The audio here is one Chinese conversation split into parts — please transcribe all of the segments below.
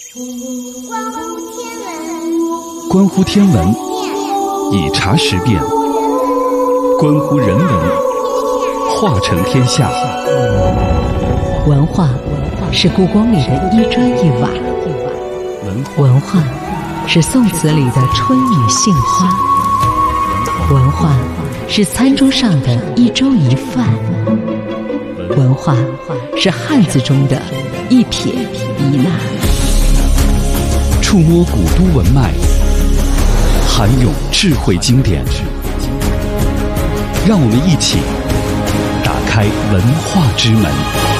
关乎天文，以茶识变；关乎人文，化成天下。 文化是故宫里的一砖一瓦，文化是宋词里的春雨杏花，文化是餐桌上的一粥一饭，文化是汉字中的一撇一捺。 触摸古都文脉，涵咏智慧经典，让我们一起打开文化之门。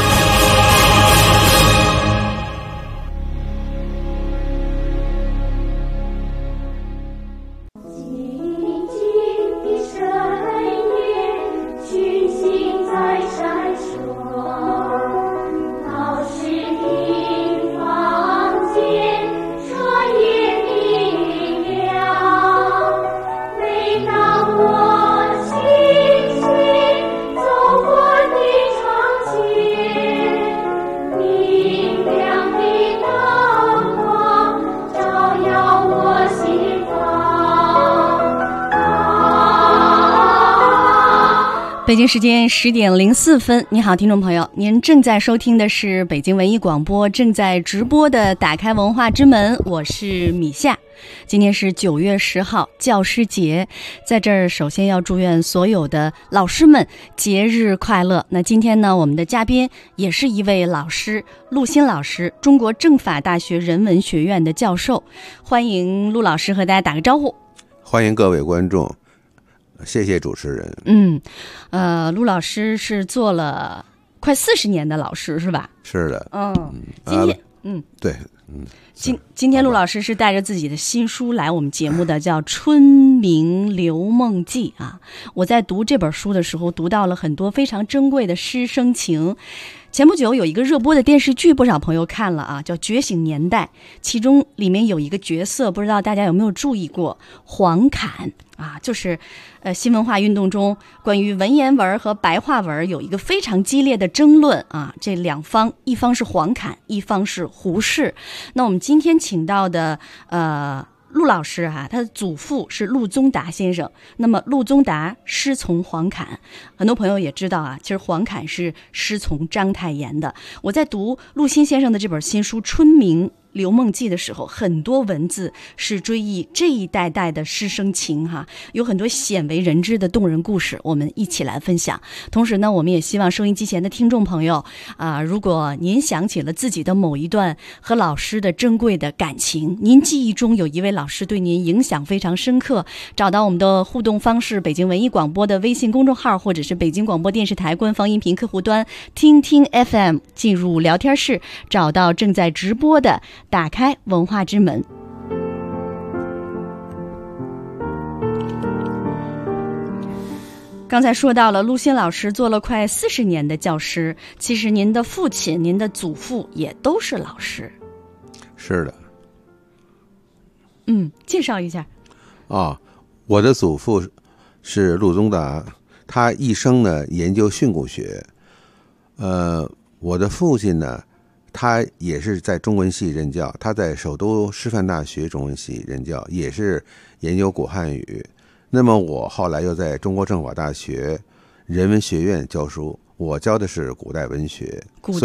北京时间10点04分，你好，听众朋友，您正在收听的是北京文艺广播正在直播的打开文化之门，我是米夏。今天是9月10号，教师节，在这儿首先要祝愿所有的老师们节日快乐。那今天呢，我们的嘉宾也是一位老师，陆欣老师，中国政法大学人文学院的教授。欢迎陆老师和大家打个招呼。 欢迎各位观众，谢谢主持人。 陆老师是做了快40年的老师是吧？ 是的。 今天对， 今天陆老师是带着自己的新书来我们节目的，叫《春明留梦记》啊。我在读这本书的时候，读到了很多非常珍贵的师生情。前不久有一个热播的电视剧，不少朋友看了啊，叫《觉醒年代》，其中里面有一个角色，不知道大家有没有注意过，黄侃啊，就是新文化运动中关于文言文和白话文有一个非常激烈的争论啊，这两方，一方是黄侃，一方是胡适。那我们今天请到的陆老师啊，他的祖父是陆宗达先生。那么陆宗达师从黄侃，很多朋友也知道啊，其实黄侃是师从章太炎的。我在读陆欣先生的这本新书《春明留梦记》的时候，很多文字是追忆这一代代的师生情哈，有很多鲜为人知的动人故事，我们一起来分享。同时呢，我们也希望收音机前的听众朋友如果您想起了自己的某一段和老师的珍贵的感情，您记忆中有一位老师对您影响非常深刻，找到我们的互动方式，北京文艺广播的微信公众号，或者是北京广播电视台官方音频客户端听听 FM， 进入聊天室，找到正在直播的打开文化之门。刚才说到了陆欣老师做了快40年的教师，其实您的父亲、您的祖父也都是老师。 是的。 介绍一下。 我的祖父是陆宗达，他一生呢研究训诂学。我的父亲呢，他也是在中文系任教，他在首都师范大学中文系任教，也是研究古汉语。那么我后来又在中国政法大学人文学院教书，我教的是古代文学。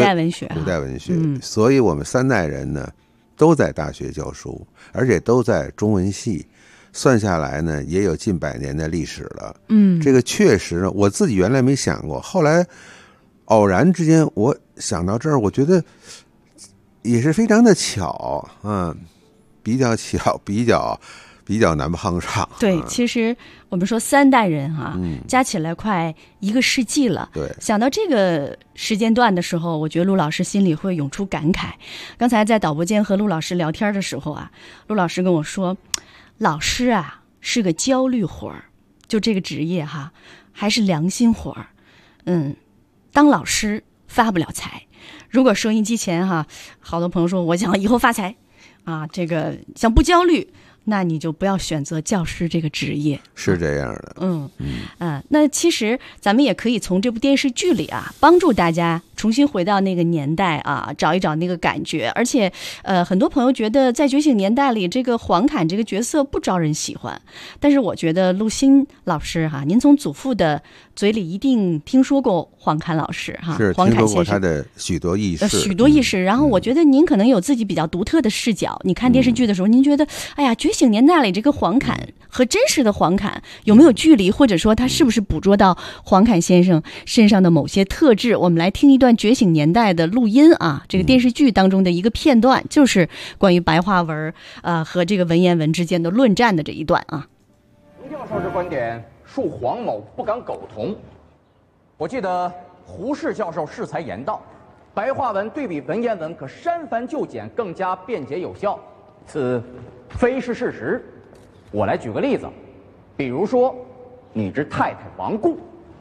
所以我们3代人呢都在大学教书，而且都在中文系，算下来呢也有近100年的历史了。这个确实呢，我自己原来没想过，后来偶然之间我想到这儿，我觉得也是非常的巧，比较巧，比较难碰上。 对，其实我们说3代人加起来快1个世纪了。 对， 想到这个时间段的时候，我觉得陆老师心里会涌出感慨。刚才在导播间和陆老师聊天的时候陆老师跟我说，老师是个焦虑活儿，就这个职业还是良心活儿。当老师发不了财。如果收音机前好多朋友说我想以后发财这个想不焦虑， 那你就不要选择教师这个职业。 是这样的。 那其实咱们也可以从这部电视剧里啊，帮助大家重新回到那个年代啊，找一找那个感觉。而且很多朋友觉得在《觉醒年代》里，这个黄侃这个角色不招人喜欢，但是我觉得陆欣老师哈，您从祖父的嘴里一定听说过黄侃老师哈， 是听说过他的许多轶事， 然后我觉得您可能有自己比较独特的视角。你看电视剧的时候，您觉得哎呀，《觉醒年代》里这个黄侃和真实的黄侃有没有距离，或者说他是不是捕捉到黄侃先生身上的某些特质？我们来听一段《觉醒年代》的录音啊，这个电视剧当中的一个片段，就是关于白话文和这个文言文之间的论战的这一段啊。 洪教授之观点，恕黄某不敢苟同。我记得胡适教授适才言道，白话文对比文言文可删繁就简，更加便捷有效，此非是事实。我来举个例子，比如说你之太太亡故，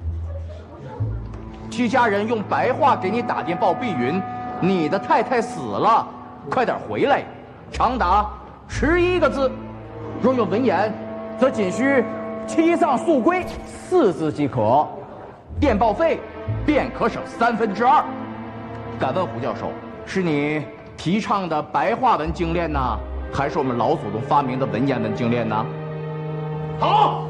其家人用白话给你打电报必云，你的太太死了，快点回来，长达11个字。若有文言，则仅需妻丧速归4字即可，电报费便可省2/3。敢问胡教授，是你提倡的白话文精炼呢，还是我们老祖宗发明的文言文精炼呢？好，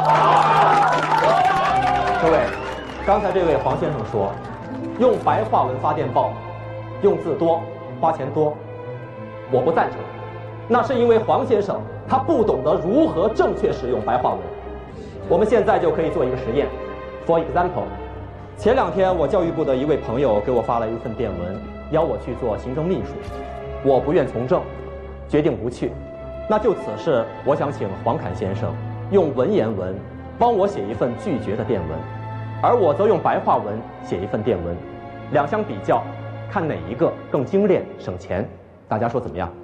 各位，刚才这位黄先生说，用白话文发电报，用字多，花钱多，我不赞成。那是因为黄先生他不懂得如何正确使用白话文。我们现在就可以做一个实验。For example， 前2天我教育部的一位朋友给我发了一份电文，邀我去做行政秘书，我不愿从政，决定不去。那就此事，我想请黄侃先生用文言文帮我写一份拒绝的电文，而我则用白话文写一份电文，两相比较，看哪一个更精炼省钱，大家说怎么样？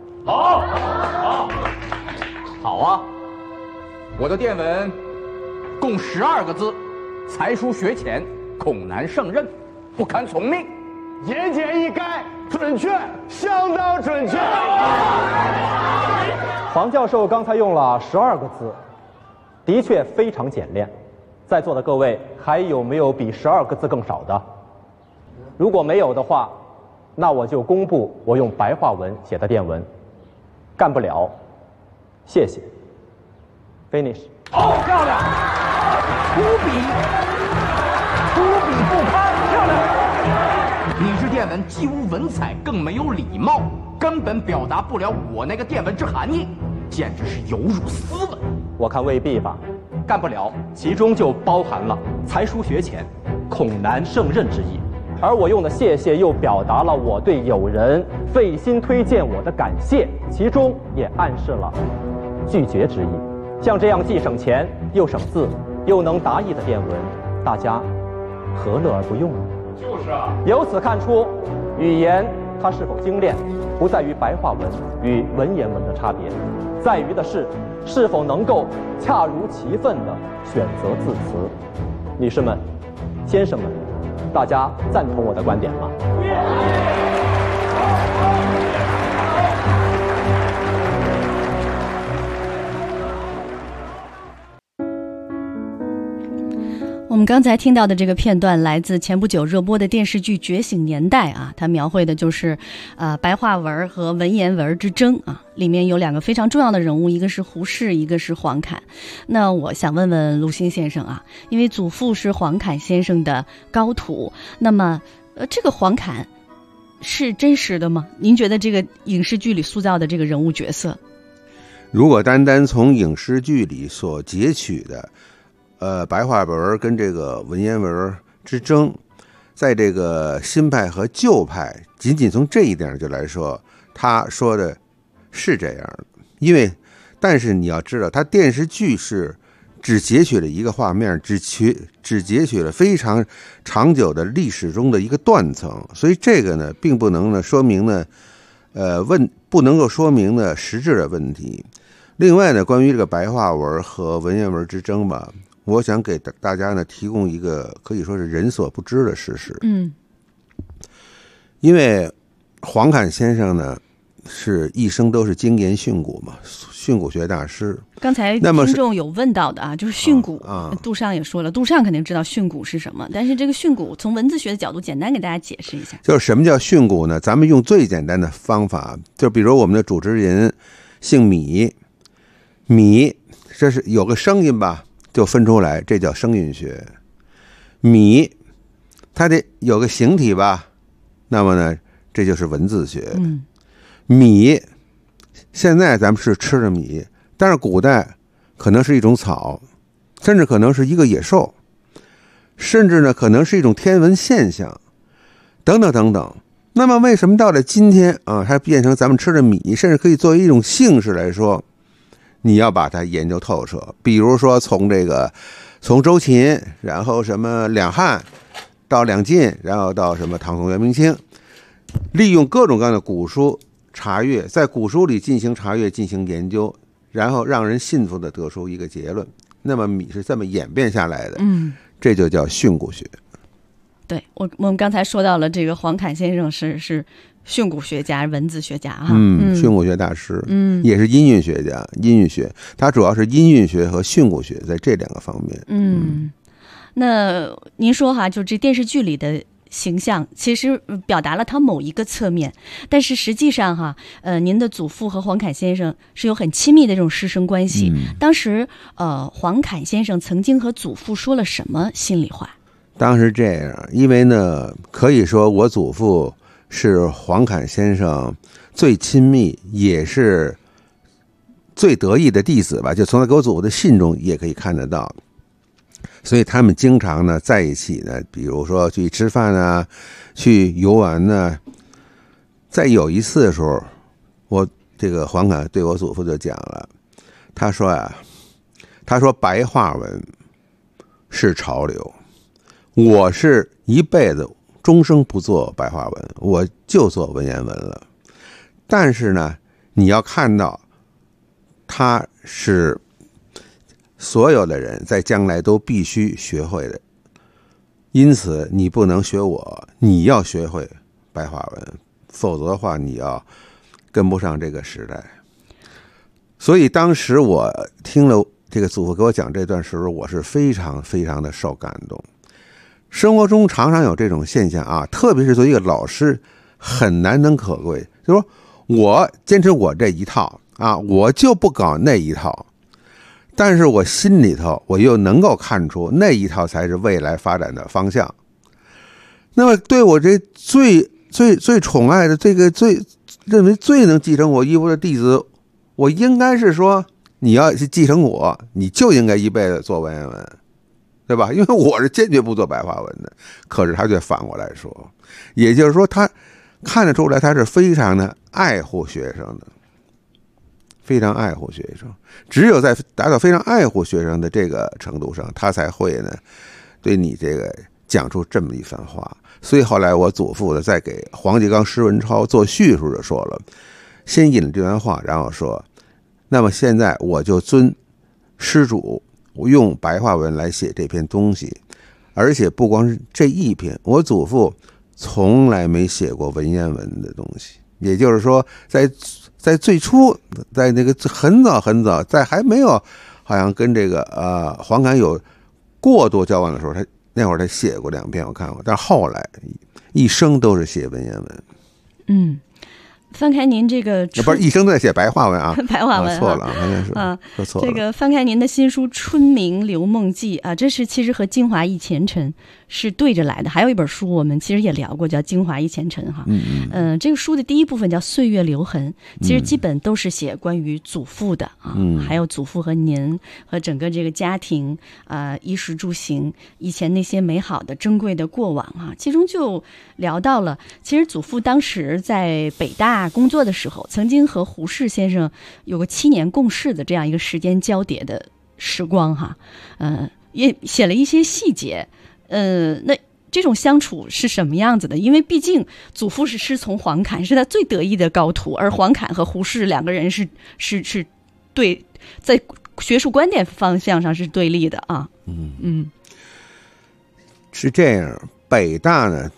好啊！我的电文共12个字，才疏学浅，恐难胜任，不堪从命。 言简意赅，准确，相当准确。 黄教授刚才用了12个字，的确非常简练。在座的各位还有没有比12个字更少的？如果没有的话，那我就公布我用白话文写的电文。干不了，谢谢。Finish。 好，漂亮！粗鄙不堪，漂亮！你这电文既无文采，更没有礼貌，根本表达不了我那个电文之含义，简直是有辱斯文。 我看未必吧，干不了，其中就包含了才疏学浅，恐难胜任之意。而我用的谢谢又表达了我对友人费心推荐我的感谢，其中也暗示了拒绝之意。像这样既省钱又省字又能达意的电文，大家何乐而不用呢？ 就是啊。 由此看出，语言它是否精炼，不在于白话文与文言文的差别，在于的是否能够恰如其分地选择字词。女士们、先生们，大家赞同我的观点吗？ 我们刚才听到的这个片段来自前不久热播的电视剧《觉醒年代》啊，它描绘的就是白话文和文言文之争啊。里面有2个非常重要的人物，一个是胡适，一个是黄侃。那我想问问陆欣先生啊，因为祖父是黄侃先生的高徒，那么这个黄侃是真实的吗？您觉得这个影视剧里塑造的这个人物角色， 如果单单从影视剧里所截取的白话文跟这个文言文之争，在这个新派和旧派，仅仅从这一点就来说，他说的是这样的。但是你要知道，他电视剧是只截取了一个画面，只截取了非常长久的历史中的一个断层，所以这个呢，并不能呢说明呢，不能够说明呢实质的问题。另外呢，关于这个白话文和文言文之争吧，我想给大家呢提供一个可以说是人所不知的事实。因为黄侃先生呢， 是一生都是精研训诂嘛，训诂学大师。 刚才听众有问到的啊，就是训诂，杜尚也说了，杜尚肯定知道训诂是什么，但是这个训诂从文字学的角度，简单给大家解释一下。 就是什么叫训诂呢？咱们用最简单的方法，就比如我们的主持人姓米，米这是有个声音吧，就分出来，这叫声韵学。米它得有个形体吧，那么呢，这就是文字学。米现在咱们是吃的米，但是古代可能是一种草，甚至可能是一个野兽，甚至呢可能是一种天文现象，等等等等。那么为什么到了今天啊，它变成咱们吃的米，甚至可以作为一种姓氏来说，你要把它研究透彻。比如说从周秦，然后什么两汉到两晋，然后到什么唐宋元明清，利用各种各样的古书查阅，在古书里进行查阅、进行研究，然后让人信服的得出一个结论。那么米是这么演变下来的，这就叫训诂学。 对，我们刚才说到了这个黄侃先生是训诂学家、文字学家哈， 训诂学大师，也是音韵学家，音韵学，他主要是音韵学和训诂学在这两个方面。 那您说哈，就这电视剧里的形象其实表达了他某一个侧面，但是实际上哈，您的祖父和黄侃先生是有很亲密的这种师生关系。当时黄侃先生曾经和祖父说了什么心里话？ 当时这样，因为呢，可以说我祖父是黄侃先生最亲密也是最得意的弟子吧，就从他给我祖父的信中也可以看得到。所以他们经常呢在一起呢，比如说去吃饭啊，去游玩呢。在有一次的时候，我这个黄侃对我祖父就讲了，他说白话文是潮流，我是一辈子终生不做白话文，我就做文言文了。但是呢，你要看到他是所有的人在将来都必须学会的，因此你不能学我，你要学会白话文，否则的话你要跟不上这个时代。所以当时我听了这个祖父给我讲这段时候，我是非常非常的受感动。生活中常常有这种现象啊，特别是作为一个老师很难能可贵，就是说我坚持我这一套啊，我就不搞那一套，但是我心里头我又能够看出那一套才是未来发展的方向。那么对我这最宠爱的这个认为最能继承我衣钵的弟子，我应该是说你要是继承我，你就应该一辈子做文言文，对吧？因为我是坚决不做白话文的。可是他却反过来说，也就是说他看得出来他是非常的爱护学生的，非常爱护学生。只有在达到非常爱护学生的这个程度上，他才会呢对你这个讲出这么一番话。所以后来我祖父呢在给黄继刚、施文超做叙述的说了，先引了这段话，然后说，那么现在我就遵施主，我用白话文来写这篇东西，而且不光是这一篇，我祖父从来没写过文言文的东西。也就是说在最初，在那个很早很早，在还没有好像跟这个黄侃有过多交往的时候，那会儿他写过2篇我看过，但是后来一生都是写文言文。 翻开您这个不是一生都在写白话文啊， 白话文错了，好像是说错了。 这个翻开您的新书《春明刘梦记》啊，这是其实和《京华忆前尘》是对着来的。还有一本书我们其实也聊过，叫《京华忆前尘》哈。这个书的第一部分叫《岁月留痕》，其实基本都是写关于祖父的啊，还有祖父和您和整个这个家庭衣食住行以前那些美好的珍贵的过往啊，其中就聊到了，其实祖父当时在北大工作的时候，曾经和胡适先生有个7年共事的这样一个时间交叠的时光哈，也写了一些细节，那这种相处是什么样子的？因为毕竟祖父是师从黄侃，是他最得意的高徒，而黄侃和胡适两个人是对，在学术观点方向上是对立的啊。 是这样，北大呢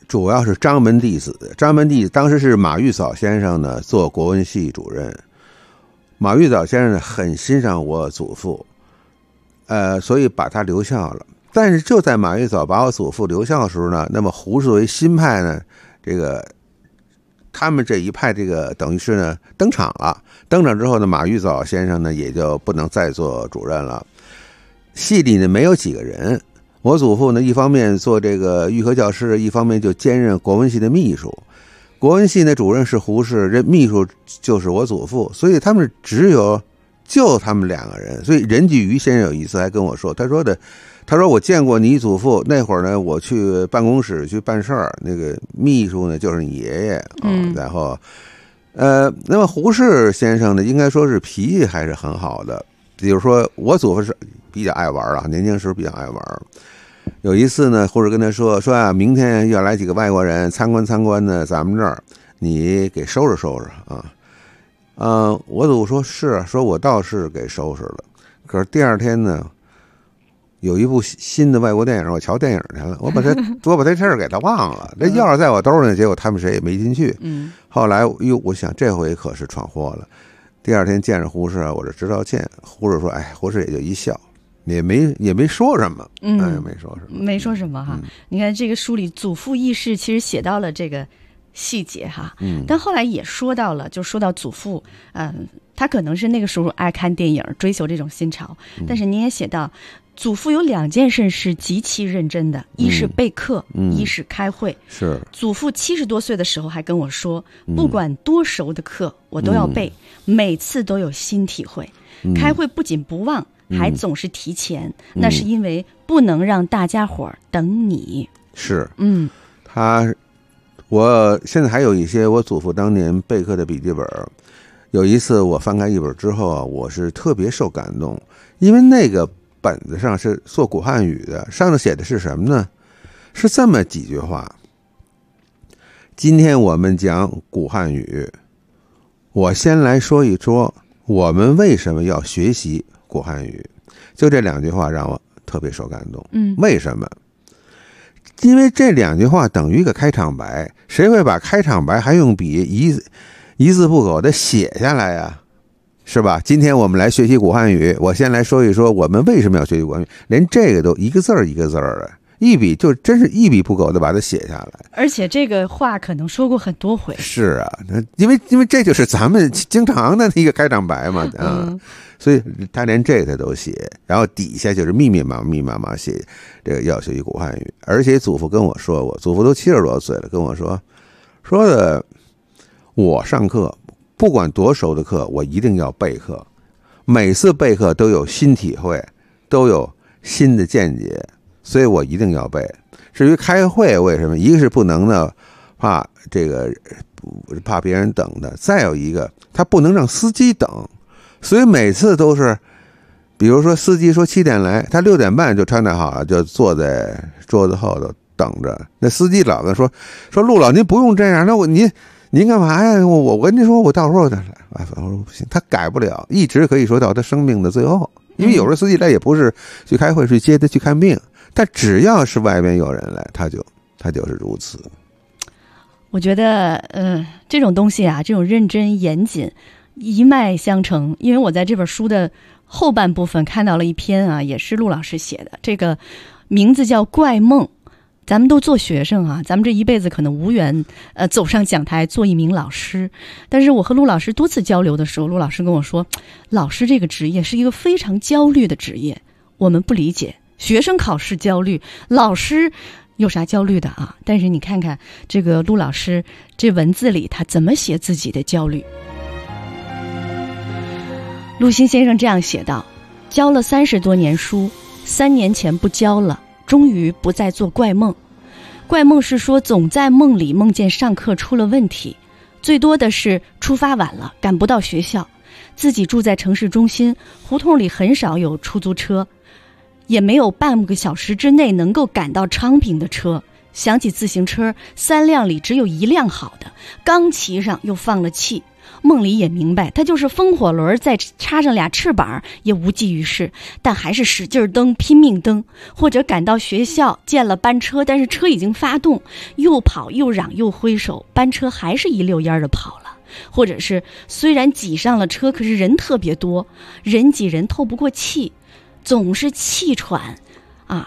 主要是张门弟子。张门弟子当时是马玉藻先生呢做国文系主任，马玉藻先生呢很欣赏我祖父，所以把他留校了。但是就在马玉藻把我祖父留校的时候呢，那么胡适作为新派呢，这个他们这一派这个等于是呢登场了。登场之后呢，马玉藻先生呢也就不能再做主任了。系里呢没有几个人，我祖父呢一方面做这个预科教师，一方面就兼任国文系的秘书。国文系呢主任是胡适，这秘书就是我祖父，所以他们就他们2个人。所以任继瑜先生有一次还跟我说，他说我见过你祖父，那会儿呢我去办公室去办事儿，那个秘书呢就是你爷爷然后那么胡适先生呢应该说是脾气还是很好的。比如说我祖父是比较爱玩啊，年轻时候比较爱玩。有一次呢，胡适跟他说啊，明天要来几个外国人参观呢咱们这儿，你给收拾收拾啊。我祖父说是，说我倒是给收拾了。可是第二天呢，有一部新的外国电影，我瞧电影去了，我把这事儿给他忘了。这钥匙在我兜里，结果他们谁也没进去。后来我想这回可是闯祸了。第二天见着胡适，我这直道歉。胡适说：“哎，胡适也就一笑，也没说什么， 没说什么哈。你看这个书里祖父轶事其实写到了这个细节哈，但后来也说到了，就说到祖父，他可能是那个时候爱看电影，追求这种新潮，但是您也写到。祖父有2件事是极其认真的，一是备课，一是开会。 是祖父70多岁的时候还跟我说，不管多熟的课我都要背，每次都有新体会。开会不仅不忘，还总是提前，那是因为不能让大家伙儿等你。 是，我现在还有一些我祖父当年备课的笔记本。有一次我翻开一本之后啊，我是特别受感动，因为那个本子上是做古汉语的，上头写的是什么呢？是这么几句话。今天我们讲古汉语，我先来说一说我们为什么要学习古汉语。就这2句话让我特别受感动。为什么？因为这2句话等于一个开场白，谁会把开场白还用笔一字不苟的写下来呀？是吧？今天我们来学习古汉语，我先来说一说我们为什么要学习古汉语，连这个都一个字儿一个字儿的，一笔就真是一笔不苟的把它写下来。 而且这个话可能说过很多回。是啊，因为这就是咱们经常的一个开场白嘛所以他连这个都写，然后底下就是密麻麻写这个要学习古汉语。而且祖父跟我说，我祖父都70多岁了，跟我说的，我上课。不管多熟的课，我一定要备课，每次备课都有新体会，都有新的见解，所以我一定要背。至于开会，为什么？一个是不能呢，怕别人等的；再有一个，他不能让司机等，所以每次都是，比如说司机说7点来，他6点半就穿戴好了，就坐在桌子后头等着。那司机老跟说陆老您不用这样，那您干嘛呀？我跟您说，我到时候再来。我说不行，他改不了，一直可以说到他生命的最后。因为有时候司机来也不是去开会，去接他去看病，但只要是外边有人来，他就是如此。 我觉得，这种东西啊，这种认真严谨，一脉相承。因为我在这本书的后半部分看到了一篇啊，也是陆老师写的，这个名字叫《怪梦》。咱们都做学生啊，咱们这一辈子可能无缘走上讲台做一名老师，但是我和陆老师多次交流的时候，陆老师跟我说，老师这个职业是一个非常焦虑的职业，我们不理解，学生考试焦虑，老师有啥焦虑的啊？但是你看看这个陆老师这文字里他怎么写自己的焦虑。陆星先生这样写道，教了30多年书，3年前不教了，终于不再做怪梦。怪梦是说总在梦里梦见上课出了问题，最多的是出发晚了，赶不到学校。自己住在城市中心，胡同里很少有出租车，也没有半个小时之内能够赶到昌平的车。 想起自行车3辆里只有1辆好的，刚骑上又放了气。梦里也明白，他就是风火轮再插上俩翅膀也无济于事，但还是使劲蹬，拼命蹬。或者赶到学校见了班车，但是车已经发动，又跑又嚷又挥手，班车还是一溜烟的跑了。或者是虽然挤上了车，可是人特别多，人挤人透不过气，总是气喘啊，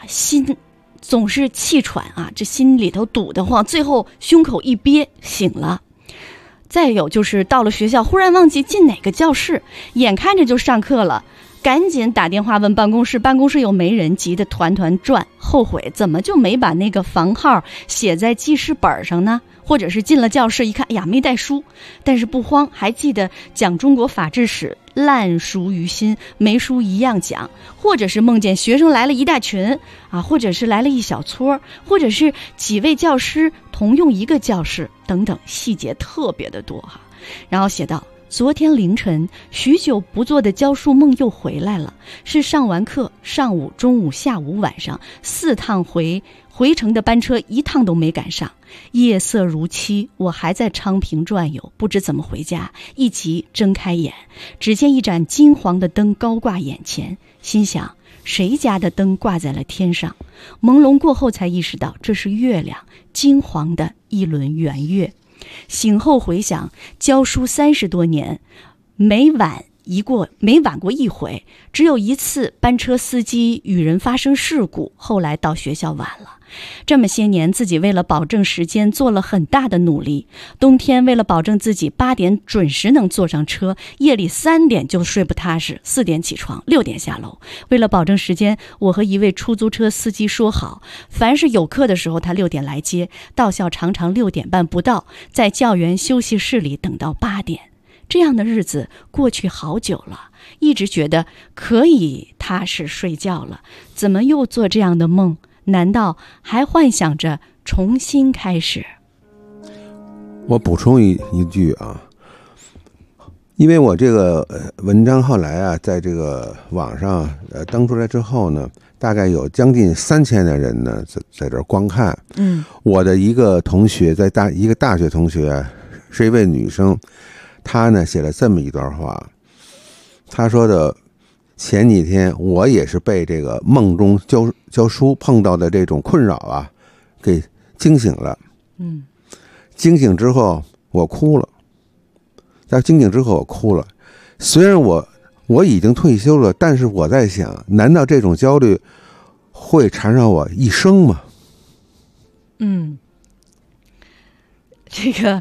这心里头堵得慌，最后胸口一憋醒了。再有就是到了学校，忽然忘记进哪个教室，眼看着就上课了，赶紧打电话问办公室，办公室又没人，急得团团转，后悔怎么就没把那个房号写在记事本上呢？或者是进了教室一看，哎呀没带书，但是不慌，还记得讲中国法制史，烂熟于心，没书一样讲。或者是梦见学生来了一大群啊，或者是来了一小撮，或者是几位教师同用一个教室等等，细节特别的多哈。然后写道，昨天凌晨许久不做的教书梦又回来了，是上完课，上午、中午、下午、晚上4趟回程的班车一趟都没赶上。夜色如漆，我还在昌平转悠，不知怎么回家。一急睁开眼，只见一盏金黄的灯高挂眼前，心想谁家的灯挂在了天上？朦胧过后才意识到这是月亮，金黄的一轮圆月。醒后回想，教书30多年，没晚过一回，只有一次班车司机与人发生事故，后来到学校晚了。这么些年，自己为了保证时间做了很大的努力。冬天为了保证自己8点准时能坐上车，夜里3点就睡不踏实，4点起床，6点下楼。为了保证时间，我和一位出租车司机说好，凡是有课的时候他6点来接，到校常常6点半不到，在教员休息室里等到8点。这样的日子过去好久了，一直觉得可以踏实睡觉了，怎么又做这样的梦？难道还幻想着重新开始？ 我补充一句啊，因为我这个文章后来啊，在这个网上登出来之后呢，大概有将近3000的人呢在这观看。我的一个同学，一个大学同学，是一位女生，她呢写了这么一段话，她说的，前几天我也是被这个梦中教书碰到的这种困扰啊，给惊醒了。惊醒之后我哭了，虽然我已经退休了，但是我在想，难道这种焦虑会缠绕我一生吗？ 这个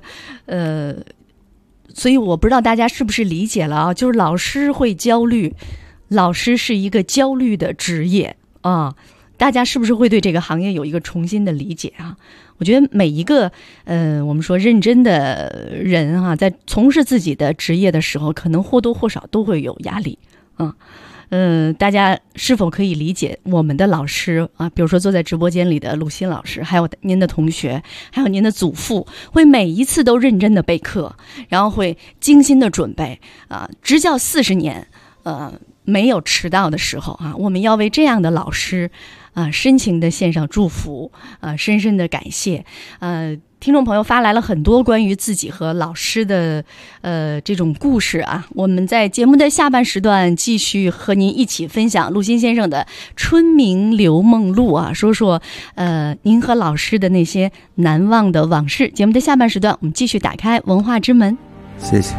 所以我不知道大家是不是理解了啊，就是老师会焦虑，老师是一个焦虑的职业啊，大家是不是会对这个行业有一个重新的理解啊？我觉得每一个我们说认真的人啊，在从事自己的职业的时候，可能或多或少都会有压力啊。大家是否可以理解我们的老师啊？比如说坐在直播间里的陆欣老师，还有您的同学，还有您的祖父，会每一次都认真的备课，然后会精心的准备啊，执教40年，没有迟到的时候啊。我们要为这样的老师啊深情的献上祝福啊，深深的感谢。听众朋友发来了很多关于自己和老师的这种故事啊，我们在节目的下半时段继续和您一起分享陆欣先生的《春明留梦录》啊，说说您和老师的那些难忘的往事。节目的下半时段，我们继续打开文化之门。 谢谢。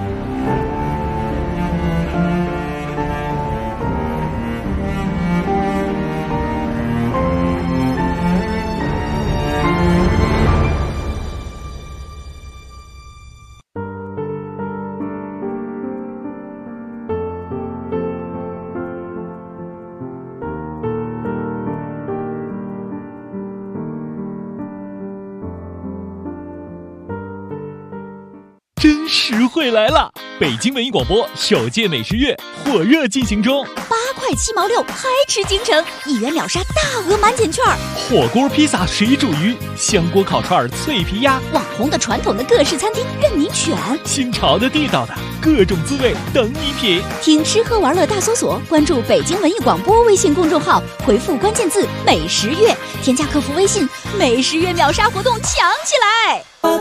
真实惠来了！ 北京文艺广播首届美食月火热进行中 ，8块7毛6，嗨吃京城，1元秒杀大额满减券， 火锅、披萨、水煮鱼、香锅、烤串、脆皮鸭， 网红的、传统的各式餐厅任你选， 新潮的、地道的各种滋味等你品。 听吃喝玩乐大搜索，关注北京文艺广播微信公众号，回复关键字美食月，添加客服微信，美食月秒杀活动抢起来。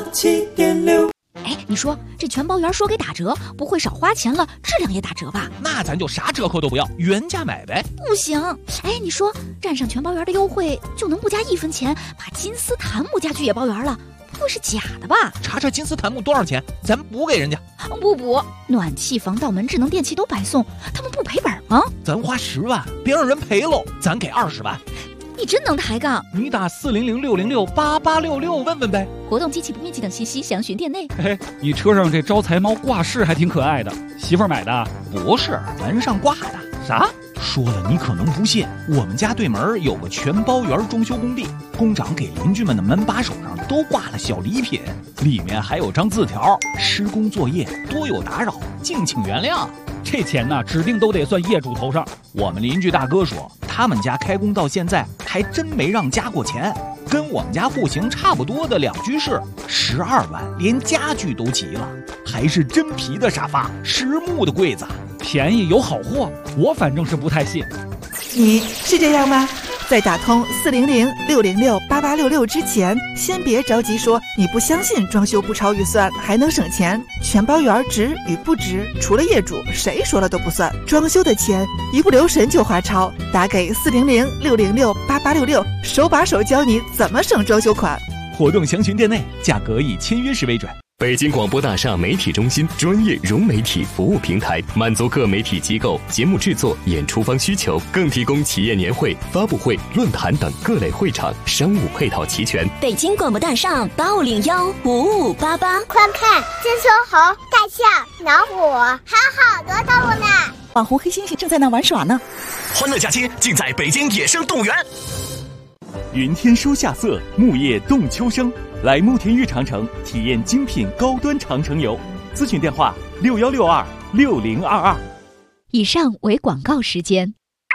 87.6。 哎，你说这全包圆说给打折，不会少花钱了，质量也打折吧？ 那咱就啥折扣都不要，原价买呗。 不行，哎，你说占上全包圆的优惠，就能不加1分钱把金丝檀木家具也包圆了？不会是假的吧？ 查查金丝檀木多少钱，咱补给人家。 不补，暖气、防盗门、智能电器都白送，他们不赔本吗？ 咱花10万，别让人赔喽，咱给20万。 你真能抬杠！ 你打400-606-8866问问呗。 活动、机器不面积等信息详询店内。 嘿，你车上这招财猫挂饰还挺可爱的，媳妇儿买的？ 不是，门上挂的。 啥？ 说了你可能不信，我们家对门有个全包圆装修工地，工长给邻居们的门把手上都挂了小礼品，里面还有张字条：施工作业多有打扰，敬请原谅。 这钱呢，指定都得算业主头上。 我们邻居大哥说，他们家开工到现在还真没让加过钱，跟我们家户型差不多的2居室，12万，连家具都齐了，还是真皮的沙发，实木的柜子， 便宜有好货，我反正是不太信。 你是这样吗？在打通400-606-8866之前，先别着急说你不相信装修不超预算还能省钱，全包圆值与不值，除了业主，谁说了都不算。装修的钱一不留神就花超，打给400-606-8866，手把手教你怎么省装修款。 活动详询店内，价格以签约时为准。 北京广播大厦媒体中心专业融媒体服务平台，满足各媒体机构节目制作、演出方需求，更提供企业年会、发布会、论坛等各类会场，商务配套齐全。 北京广播大厦8501-5588， 快看，这说猴、大象、老虎，还有好多动物呢。 网红黑猩猩正在那玩耍呢。 欢乐假期尽在北京野生动物园。 云天书夏色，木叶动秋声。来慕田峪长城体验精品高端长城游，咨询电话6162-6022。 以上为广告时间。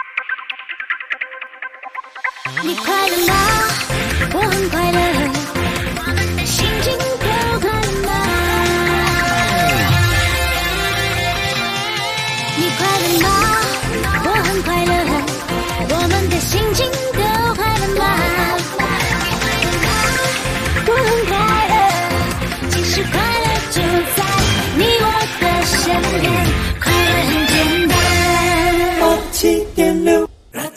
你快乐吗？我很快乐，我们的心情都快乐吗？你快乐吗？我很快乐，我们的心情都快乐吗？我很快乐，其实快乐就在你我的身边，快乐很简单。 87.6。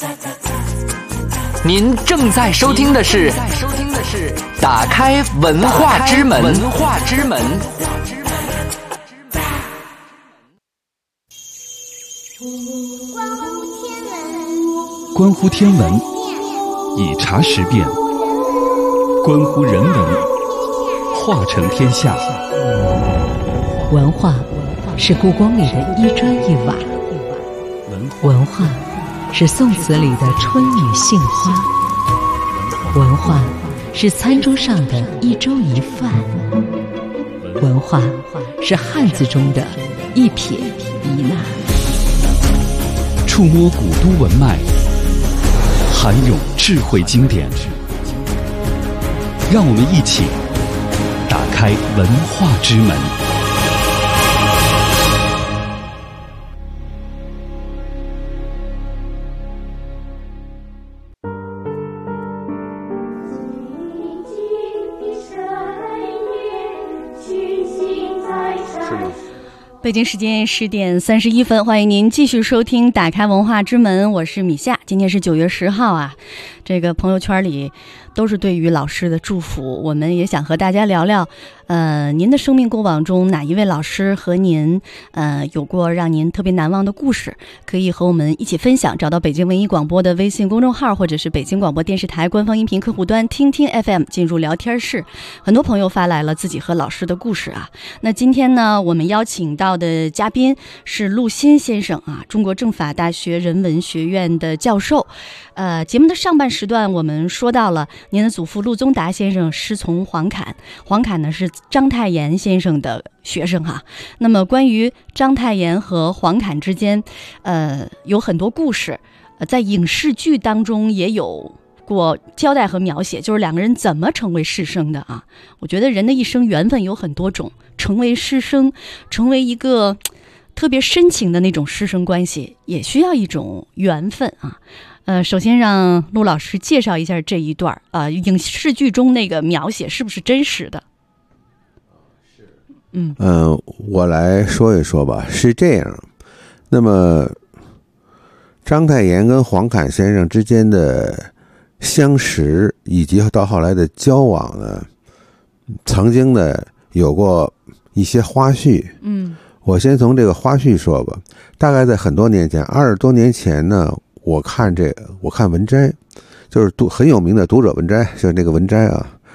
您正在收听的是打开文化之门。 关乎天文，以茶识变；关乎人文，化成天下。 文化是故宫里的一砖一瓦，文化是宋词里的春雨杏花，文化是餐桌上的一粥一饭，文化是汉字中的一撇一捺。 触摸古都文脉，涵咏智慧经典，让我们一起打开文化之门。 北京时间10点31分，欢迎您继续收听打开文化之门，我是米夏。今天是9月10号啊，这个朋友圈里都是对于老师的祝福，我们也想和大家聊聊您的生命过往中哪一位老师和您有过让您特别难忘的故事，可以和我们一起分享。找到北京文艺广播的微信公众号，或者是北京广播电视台官方音频客户端听听 FM， 进入聊天室。很多朋友发来了自己和老师的故事啊。那今天呢，我们邀请到的嘉宾是陆欣先生啊，中国政法大学人文学院的教授。节目的上半时段我们说到了您的祖父陆宗达先生师从黄侃，黄侃呢是章太炎先生的学生哈。那么关于章太炎和黄侃之间，有很多故事，在影视剧当中也有过交代和描写，就是两个人怎么成为师生的啊。我觉得人的一生缘分有很多种，成为师生，成为一个特别深情的那种师生关系，也需要一种缘分啊。首先让陆老师介绍一下这一段影视剧中那个描写是不是真实的？ 我来说一说吧。是这样，那么章太炎跟黄侃先生之间的相识以及到后来的交往呢，曾经呢有过一些花絮。我先从这个花絮说吧。大概在很多年前，20多年前呢，我看文摘，就是很有名的读者文摘，就是那个文摘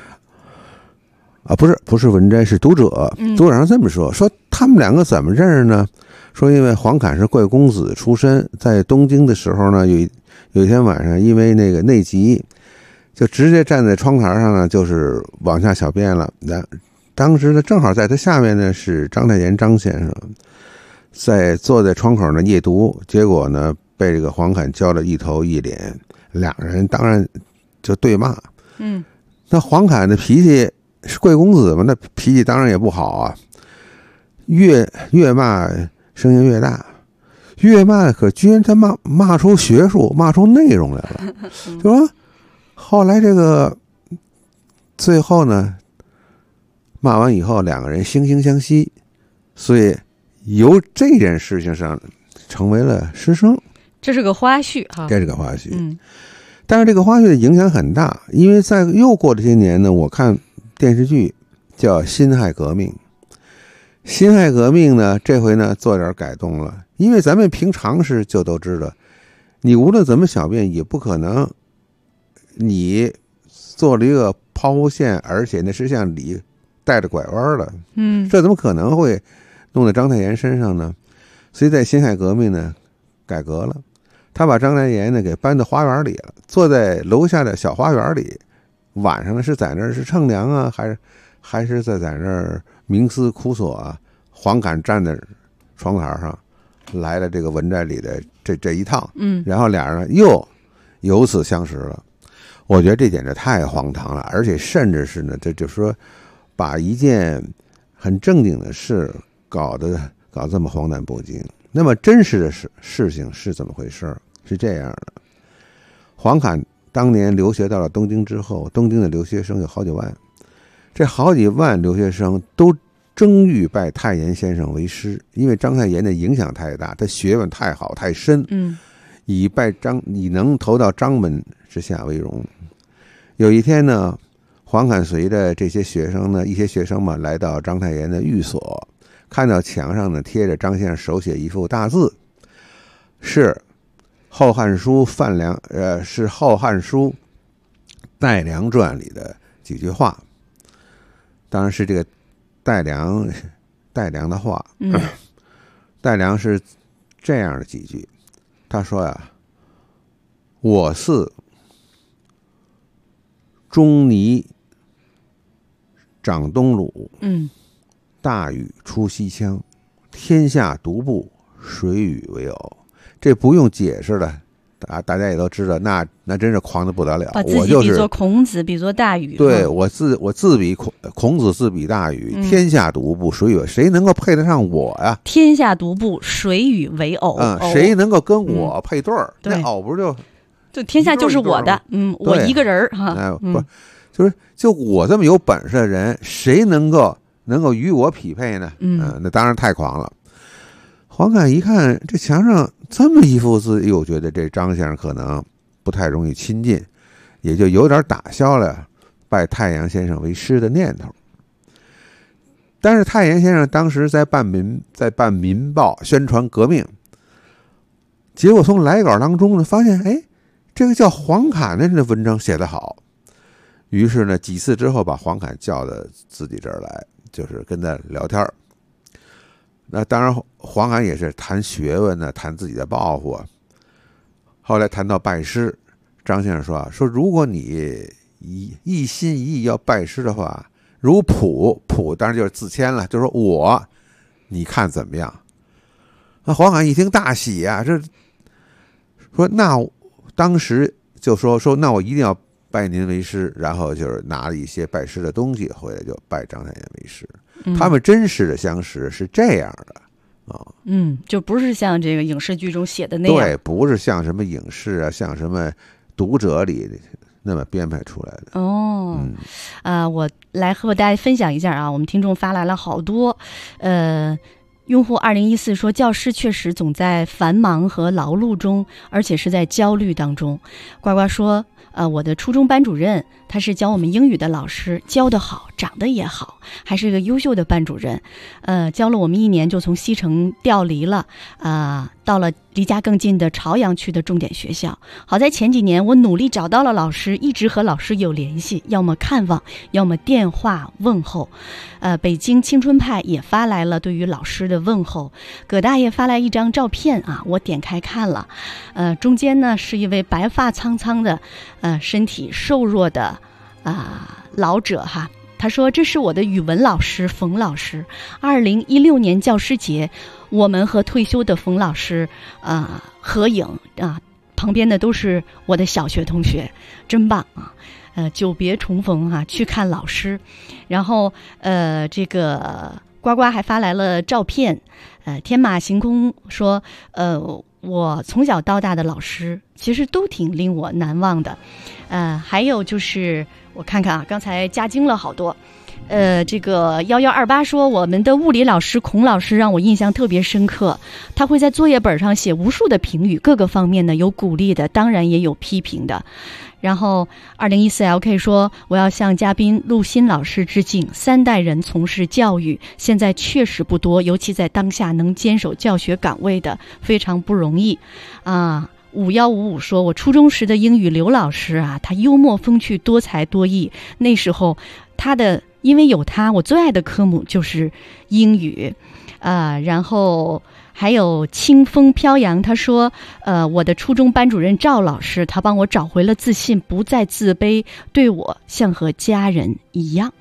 不是文摘，是读者。读者上这么说他们两个怎么认识呢？说因为黄侃是贵公子出身，在东京的时候呢，有一天晚上因为那个内急，就直接站在窗台上呢，就是往下小便了。当时呢，正好在他下面呢是章太炎张先生，坐在窗口呢夜读，结果呢被这个黄侃浇了一头一脸，两人当然就对骂。那黄侃的脾气是贵公子嘛，那脾气当然也不好啊，越骂声音越大，越骂可居然他骂出学术，骂出内容来了。就说后来这个最后呢，骂完以后两个人惺惺相惜，所以由这件事情上成为了师生。 这是个花絮哈， 这是个花絮。但是这个花絮的影响很大，因为在又过了些年呢，我看电视剧叫《辛亥革命》。辛亥革命呢，这回呢做点改动了，因为咱们凭常识就都知道，你无论怎么小便，也不可能你做了一个抛物线，而且那是向里带着拐弯的。这怎么可能会弄在章太炎身上呢？所以在辛亥革命呢改革了，他把章太炎呢给搬到花园里了，坐在楼下的小花园里，晚上是在那儿是乘凉啊，还是在那儿冥思苦索啊。黄侃站在窗台上来了这个文摘里的这一趟，然后俩人又由此相识了。我觉得这简直太荒唐了，而且甚至是呢，这就是说把一件很正经的事搞这么荒诞不经。那么真实的事情是怎么回事？是这样的，黄侃当年留学到了东京之后，东京的留学生有好几万，这好几万留学生都争欲拜太炎先生为师，因为章太炎的影响太大，他学问太好太深，以能投到章门之下为荣。有一天呢，黄侃随着这些学生呢，一些学生嘛，来到章太炎的寓所，看到墙上呢贴着张先生手写一幅大字，是《后汉书》是《后汉书》戴良传里的几句话，当然是这个戴良的话。戴良是这样的几句，他说呀：“我似钟离长东鲁，大禹出西羌，天下独步，谁与为偶？”这不用解释了，大家也都知道，那真是狂的不得了。 把自己比作孔子，比作大禹。 对，我自比孔子，自比大禹，天下独步，谁与谁能够配得上我呀？ 天下独步，谁与为偶？ 谁能够跟我配对儿？那偶不就天下就是我的，我一个人哈。 不，就我这么有本事的人，谁能够与我匹配呢？那当然太狂了。黄侃一看这墙上这么一幅字，又觉得这张先生可能不太容易亲近，也就有点打消了拜太炎先生为师的念头。但是太炎先生当时在办民报宣传革命，结果从来稿当中呢发现，这个叫黄侃的人的文章写得好，于是呢几次之后把黄侃叫到自己这儿来，就是跟他聊天。那当然黄侃也是谈学问呢，谈自己的抱负啊。后来谈到拜师，张先生说如果你一心一意要拜师的话， 如普当然就是自谦了，就是说你看怎么样？那黄侃一听大喜啊，这说那当时就说那我一定要拜您为师，然后就是拿了一些拜师的东西回来，就拜章太炎为师。他们真实的相识是这样的啊， 就不是像这个影视剧中写的那样， 对，不是像什么影视啊，像什么读者里那么编排出来的。 我来和大家分享一下啊，我们听众发来了好多，用户2014说，教师确实总在繁忙和劳碌中，而且是在焦虑当中。呱呱说，我的初中班主任，他是教我们英语的老师，教得好，长得也好，还是一个优秀的班主任。教了我们1年就从西城调离了，到了离家更近的朝阳区的重点学校。好在前几年我努力找到了老师，一直和老师有联系，要么看望，要么电话问候。北京青春派也发来了对于老师的问候。葛大爷发来一张照片啊，我点开看了，中间呢是一位白发苍苍的，身体瘦弱的老者哈。他说，这是我的语文老师冯老师，2016年教师节，我们和退休的冯老师合影啊，旁边的都是我的小学同学，真棒啊！久别重逢啊，去看老师。然后这个呱呱还发来了照片，天马行空说，我从小到大的老师其实都挺令我难忘的。还有就是我看看啊，刚才加精了好多。这个1128说，我们的物理老师孔老师让我印象特别深刻，他会在作业本上写无数的评语，各个方面呢有鼓励的，当然也有批评的。然后2014LK 说，我要向嘉宾陆欣老师致敬，3代人从事教育，现在确实不多，尤其在当下能坚守教学岗位的非常不容易啊。5155说，我初中时的英语刘老师啊，他幽默风趣，多才多艺，那时候因为有他，我最爱的科目就是英语然后还有清风飘扬，他说我的初中班主任赵老师，他帮我找回了自信，不再自卑，对我像和家人一样。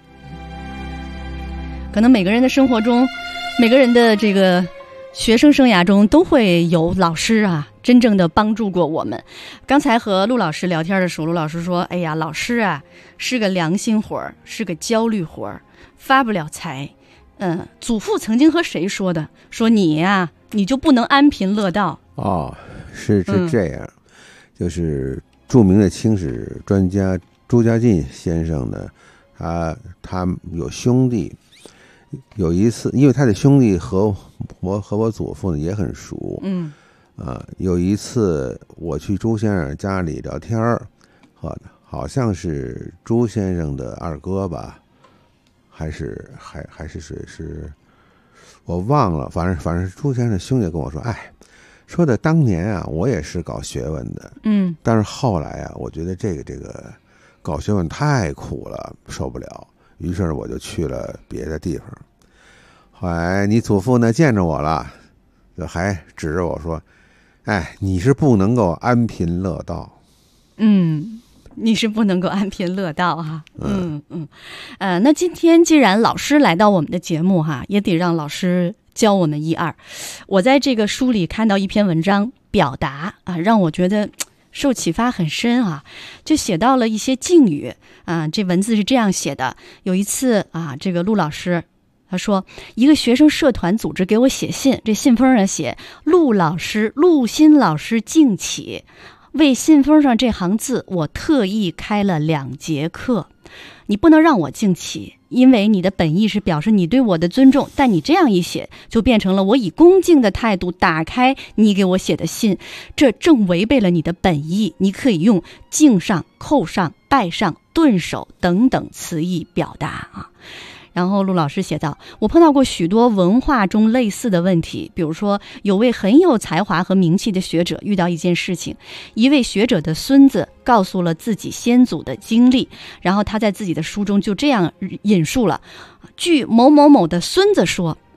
可能每个人的生活中，每个人的这个学生生涯中都会有老师啊，真正的帮助过我们。刚才和陆老师聊天的时候，陆老师说，哎呀，老师啊是个良心活儿，是个焦虑活儿，发不了财。祖父曾经和谁说的？说你呀，你就不能安贫乐道。 是这样。就是著名的清史专家朱家进先生呢，他有兄弟，有一次，因为他的兄弟和我祖父呢也很熟，有一次我去朱先生家里聊天好像是朱先生的二哥吧，还是谁是，我忘了，反正是朱先生的兄弟跟我说，说的当年啊，我也是搞学问的，但是后来啊，我觉得这个搞学问太苦了，受不了，于是我就去了别的地方。后来你祖父呢见着我了，就还指着我说，你是不能够安贫乐道。 你是不能够安贫乐道哈。那今天既然老师来到我们的节目哈，也得让老师教我们一二。我在这个书里看到一篇文章，表达啊，让我觉得受启发很深啊，就写到了一些敬语啊。这文字是这样写的：有一次啊，这个陆老师他说，一个学生社团组织给我写信，这信封上写陆欣老师敬启。为信封上这行字，我特意开了2节课。你不能让我敬启，因为你的本意是表示你对我的尊重，但你这样一写，就变成了我以恭敬的态度打开你给我写的信，这正违背了你的本意。你可以用敬上、叩上、拜上、顿首等等词义表达啊。然后陆老师写道，我碰到过许多文化中类似的问题，比如说有位很有才华和名气的学者遇到一件事情，一位学者的孙子告诉了自己先祖的经历，然后他在自己的书中就这样引述了，据某某某的孙子说，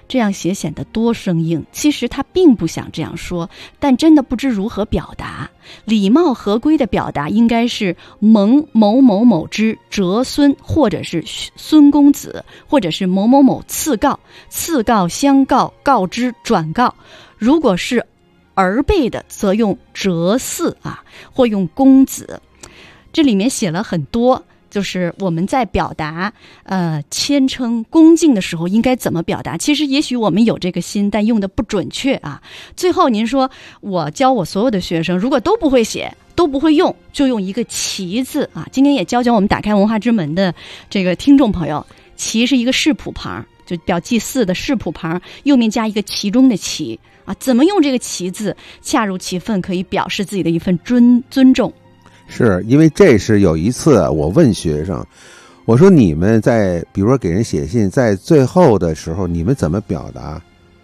这样写显得多生硬。其实他并不想这样说，但真的不知如何表达。礼貌合规的表达应该是蒙某某某之侄孙，或者是孙公子，或者是某某某赐告，赐告、相告、告知、转告。如果是儿辈的，则用侄嗣啊，或用公子。这里面写了很多，就是我们在表达谦称恭敬的时候应该怎么表达。其实也许我们有这个心，但用的不准确啊。最后您说我教我所有的学生，如果都不会写都不会用，就用一个齐字啊。今天也教我们打开文化之门的这个听众朋友，齐是一个士仆旁，就表祭祀的士仆旁，右面加一个其中的其啊。怎么用这个齐字恰如其分，可以表示自己的一份尊重。 是因为这是有一次我问学生，我说你们在比如说给人写信，在最后的时候你们怎么表达？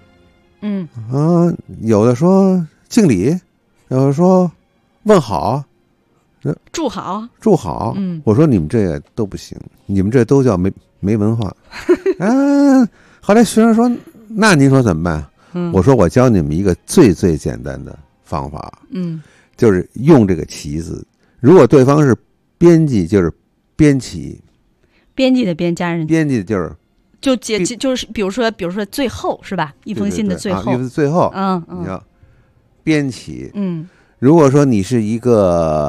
有的说敬礼，有的说问好， 祝好。 我说你们这个都不行，你们这都叫没文化。后来学生说那您说怎么办？我说我教你们一个最最简单的方法，就是用这个齐字。如果对方是编辑，就是编辑，编辑的编加人，编辑的就是比如说最后是吧？一封信的最后， 最后，你要编辑。如果说你是一个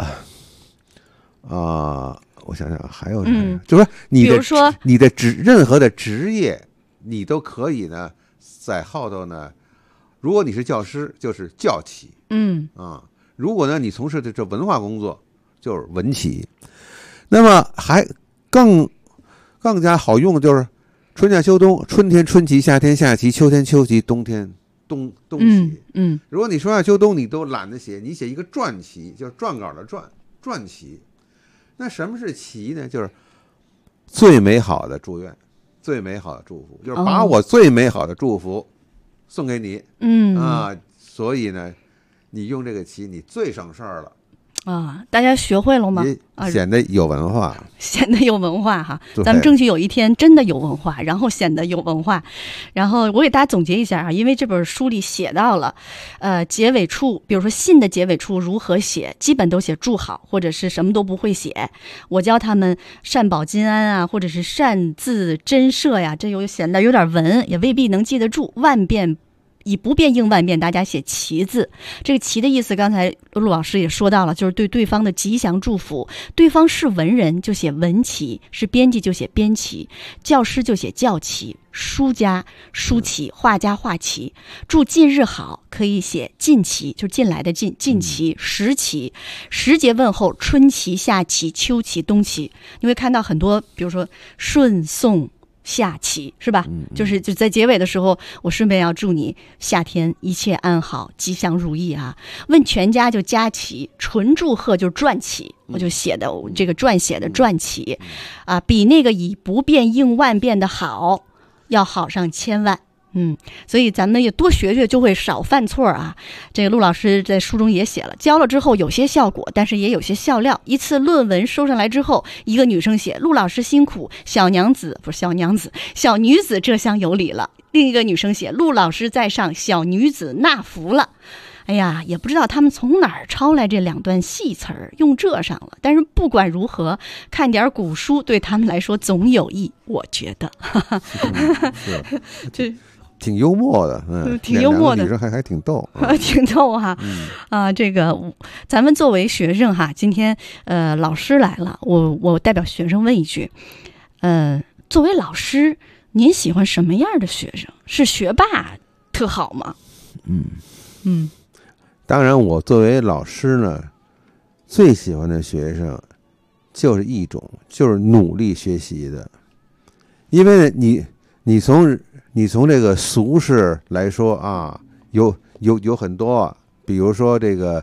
我想想还有什么，就是说你的任何的职业，你都可以呢在后头呢。如果你是教师，就是教旗。如果呢你从事的这文化工作，就是文旗。那么还更加好用，就是春夏秋冬，春天春旗，夏天夏旗，秋天秋旗，冬天冬旗。如果你春夏秋冬你都懒得写，你写一个传旗，就是撰稿的传旗。那什么是旗呢？就是最美好的祝愿，最美好的祝福，就是把我最美好的祝福送给你。所以呢你用这个旗，你最省事儿了大家学会了吗？ 显得有文化， 显得有文化哈。咱们争取有一天真的有文化，然后显得有文化。然后我给大家总结一下啊，因为这本书里写到了，结尾处，比如说信的结尾处如何写，基本都写祝好，或者是什么都不会写。我教他们善保金安啊，或者是善自真设呀，这又显得有点文，也未必能记得住。万变以不变应万变，大家写齐字。这个齐的意思刚才陆老师也说到了，就是对对方的吉祥祝福。对方是文人就写文旗，是编辑就写编旗，教师就写教旗，书家书旗，画家画旗。祝近日好可以写近旗，就是近来的近旗。时旗，时节问候，春旗、夏旗、秋旗、冬旗。你会看到很多，比如说顺送夏旗是吧？就在结尾的时候，我顺便要祝你夏天一切安好，吉祥如意啊。问全家就家旗，纯祝贺就是传旗，我就写的这个撰写的传旗啊，比那个以不变应万变的好要好上千万。所以咱们也多学学，就会少犯错啊。这个陆老师在书中也写了，教了之后有些效果，但是也有些笑料。一次论文收上来之后，一个女生写陆老师辛苦，小女子这厢有礼了。另一个女生写陆老师在上，小女子纳福了。哎呀，也不知道他们从哪儿抄来这两段细词儿，用这上了。但是不管如何，看点古书对他们来说总有益，我觉得。这挺幽默的， 挺幽默的， 女生还挺逗， 挺逗哈。这个咱们作为学生哈，今天老师来了，我代表学生问一句，作为老师，您喜欢什么样的学生？是学霸特好吗？ 当然，我作为老师呢，最喜欢的学生就是一种，就是努力学习的，因为你从这个俗世来说啊，有很多，比如说这个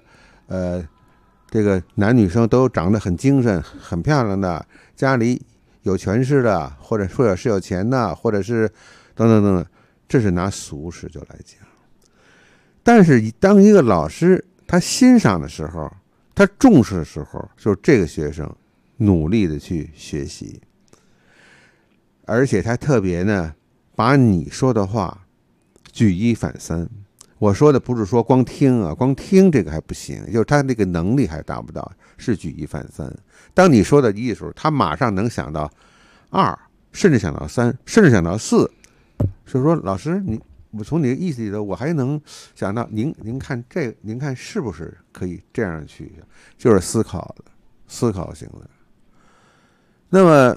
男女生都长得很精神、很漂亮的，家里有权势的，或者是有钱的，或者是等等等等，这是拿俗世就来讲。但是当一个老师他欣赏的时候，他重视的时候，就是这个学生努力的去学习，而且他特别呢把你说的话举一反三。我说的不是说光听啊，光听这个还不行，就是他那个能力还达不到，是举一反三。当你说到一的时候，他马上能想到2，甚至想到3，甚至想到4。所以说，老师，我从你的意思里头，我还能想到您看这个，您看是不是可以这样去，就是思考型的。那么，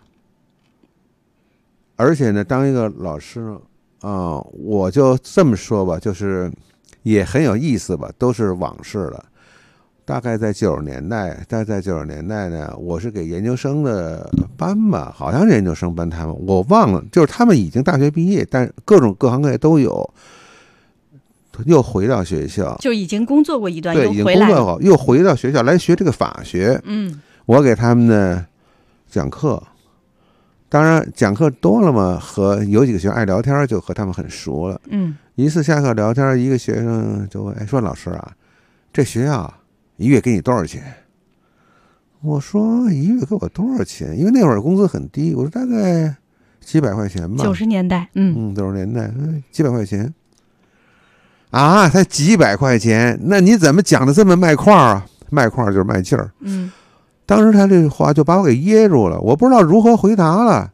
而且呢，当一个老师呢。我就这么说吧，就是也很有意思吧，都是往事了。大概在90年代呢，我是给研究生的班吧，好像是研究生班，他们我忘了，就是他们已经大学毕业，但各行各业都有，又回到学校， 就已经工作过一段， 对，已经工作好，又回到学校来学这个法学。我给他们呢讲课。当然，讲课多了嘛，和有几个学生爱聊天，就和他们很熟了。一次下课聊天，一个学生就问：“说老师啊，这学校1月给你多少钱？”我说：“1月给我多少钱？”因为那会儿工资很低，我说大概几百块钱吧。 90年代 ，90年代，几百块钱。啊，才几百块钱，那你怎么讲的这么卖块啊？卖块就是卖劲儿。当时他这话就把我给噎住了，我不知道如何回答了。